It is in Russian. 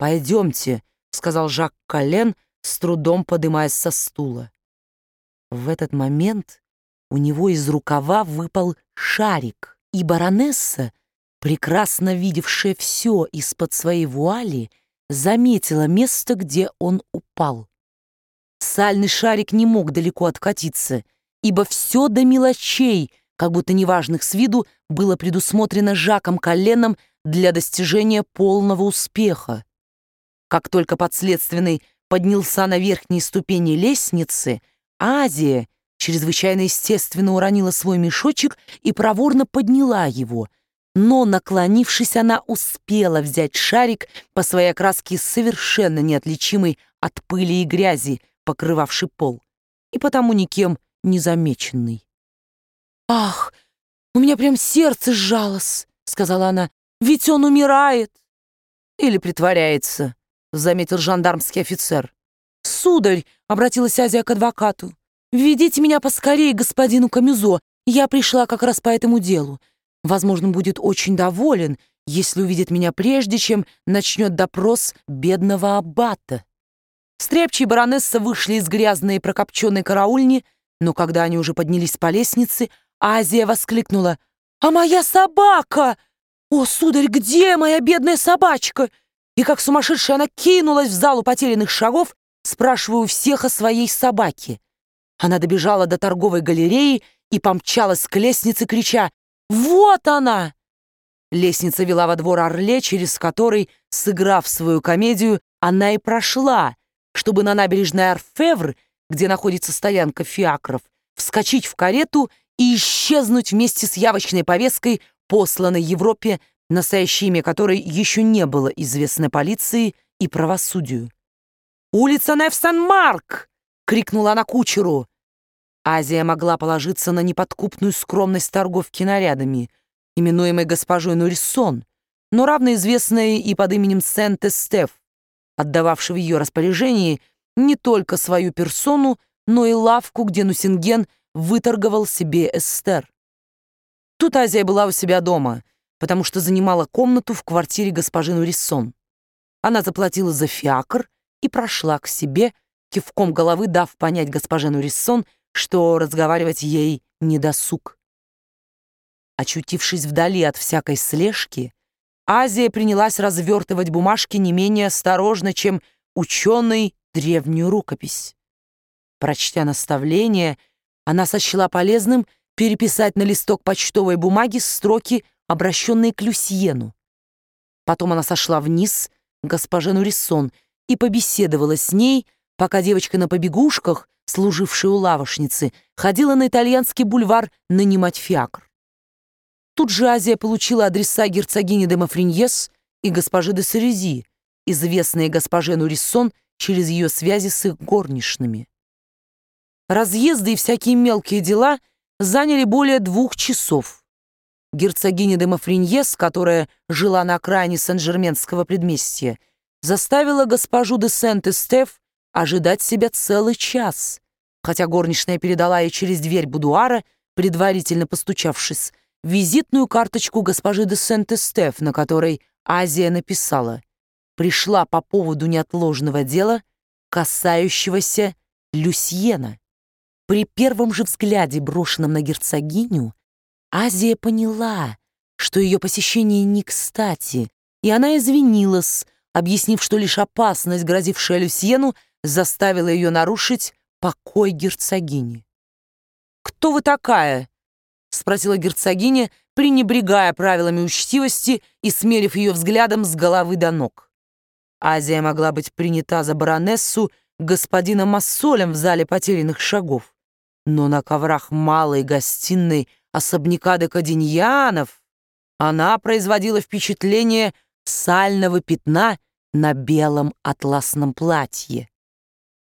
«Пойдемте», — сказал Жак Коллен, с трудом подымаясь со стула. В этот момент у него из рукава выпал шарик, и баронесса, прекрасно видевшая все из-под своей вуали, заметила место, где он упал. Сальный шарик не мог далеко откатиться, ибо все до мелочей, как будто неважных с виду, было предусмотрено Жаком Колленом для достижения полного успеха. Как только подследственный поднялся на верхние ступени лестницы, Азия чрезвычайно естественно уронила свой мешочек и проворно подняла его, но, наклонившись, она успела взять шарик по своей окраске совершенно неотличимый от пыли и грязи, покрывавший пол, и потому никем не замеченный. «Ах, у меня прям сердце сжалось», — сказала она, — «ведь он умирает». «Или притворяется», — заметил жандармский офицер. «Сударь», — обратилась Азия к адвокату, — «введите меня поскорее к господину Камюзо, я пришла как раз по этому делу. Возможно, будет очень доволен, если увидит меня прежде, чем начнет допрос бедного аббата». Стряпчий и баронесса вышли из грязной и прокопченной караульни, но когда они уже поднялись по лестнице, Азия воскликнула: «А моя собака! О, сударь, где моя бедная собачка?» И как сумасшедшая она кинулась в залу потерянных шагов, спрашивая у всех о своей собаке. Она добежала до торговой галереи и помчалась к лестнице, крича: «Вот она!» Лестница вела во двор Орле, через который, сыграв свою комедию, она и прошла, чтобы на набережной Орфевр, где находится стоянка фиакров, вскочить в карету и исчезнуть вместе с явочной повесткой, посланной Европе, настоящее имя которой еще не было известно полиции и правосудию. «Улица Нев-Сан-Марк!» — крикнула она кучеру. Азия могла положиться на неподкупную скромность торговки нарядами, именуемой госпожой Нуриссон, но равноизвестной и под именем Сент-Эстеф, отдававшей в ее распоряжении не только свою персону, но и лавку, где Нусинген выторговал себе Эстер. Тут Азия была у себя дома, потому что занимала комнату в квартире госпожи Нуриссон. Она заплатила за фиакр и прошла к себе, кивком головы дав понять госпоже Нуриссон, что разговаривать ей не досуг. Очутившись вдали от всякой слежки, Азия принялась развертывать бумажки не менее осторожно, чем ученый древнюю рукопись. Прочтя наставление, она сочла полезным переписать на листок почтовой бумаги строки, обращенные к Люсьену. Потом она сошла вниз к госпоже Нуриссон и побеседовала с ней, пока девочка на побегушках, служившая у лавошницы, ходила на итальянский бульвар нанимать фиакр. Тут же Азия получила адреса герцогини де Мафриньес и госпожи де Сарези, известные госпоже Нуриссон через ее связи с их горничными. Разъезды и всякие мелкие дела заняли более 2 часов. Герцогиня де Мафриньес, которая жила на окраине Сен-Жерменского предместья, заставила госпожу де Сент-Эстеф ожидать себя целый час, хотя горничная передала ей через дверь будуара, предварительно постучавшись, визитную карточку госпожи де Сент-Эстеф, на которой Азия написала: «Пришла по поводу неотложного дела, касающегося Люсьена». При первом же взгляде, брошенном на герцогиню, Азия поняла, что ее посещение не кстати, и она извинилась, объяснив, что лишь опасность, грозившая Люсьену, заставила ее нарушить покой герцогини. «Кто вы такая?» — спросила герцогиня, пренебрегая правилами учтивости и смерив ее взглядом с головы до ног. Азия могла быть принята за баронессу господином Массолем в зале потерянных шагов, но на коврах малой гостиной особняка де Каденьянов она производила впечатление сального пятна на белом атласном платье.